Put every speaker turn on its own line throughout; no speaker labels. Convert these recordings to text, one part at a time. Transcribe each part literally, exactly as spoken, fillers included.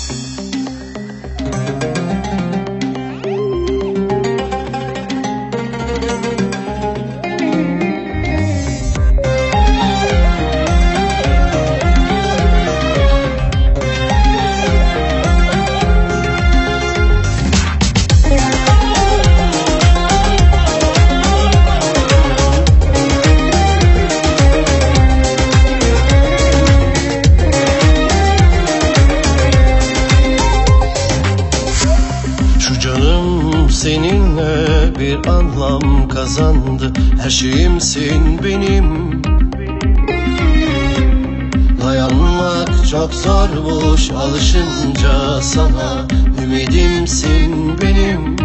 Seninle bir anlam kazandı. Her şeyimsin benim. Dayanmak çok zormuş alışınca sana. Ümidimsin benim.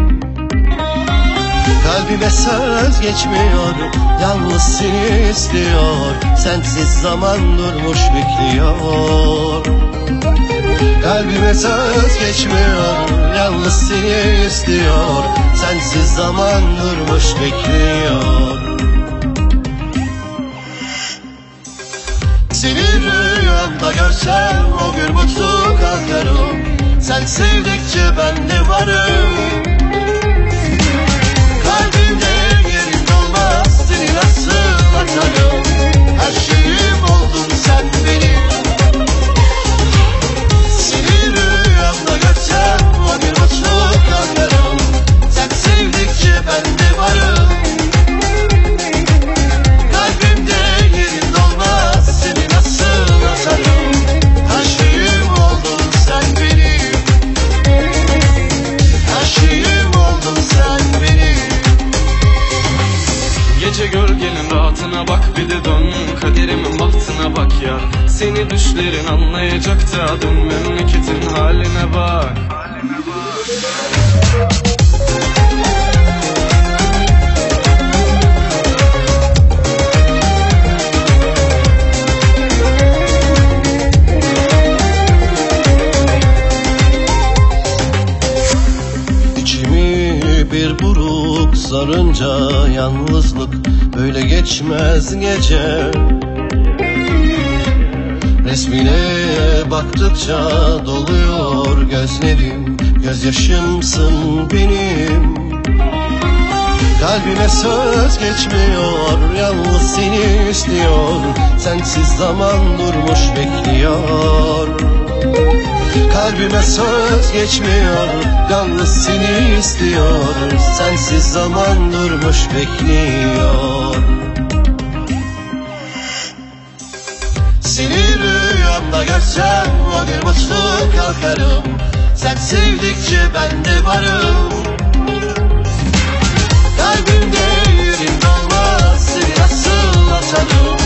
Kalbime söz geçmiyor, yalnız seni istiyor. Sensiz zaman durmuş bekliyor. Kalbime söz geçmiyor, yalnız seni istiyor. Sensiz zaman durmuş bekliyor. Seni rüyamda görsem o gün mutlu kalkarım. Sen sevdikçe ben de varım. Kalbimde yerin olmaz, seni nasıl atarım. Her şeyim oldun sen benim.
Gece gölgenin rahatına bak, bir de dön kaderimin bahtına bak ya. Seni düşlerin anlayacak da dön memleketin haline bak.
İçimi bir buruk sarınca yalnızlık böyle geçmez gece. Resmine baktıkça doluyor gözlerim. Gözyaşımsın benim. Kalbime söz geçmiyor, yalnız seni istiyor. Sensiz zaman durmuş bekliyor. Kalbime söz geçmiyor, yalnız seni istiyor. Sensiz zaman durmuş bekliyor. Seni rüyamda görsem o gün mutlu kalkarım. Sen sevdikçe ben de varım. Kalbimde yerin olmaz, seni nasıl atarım.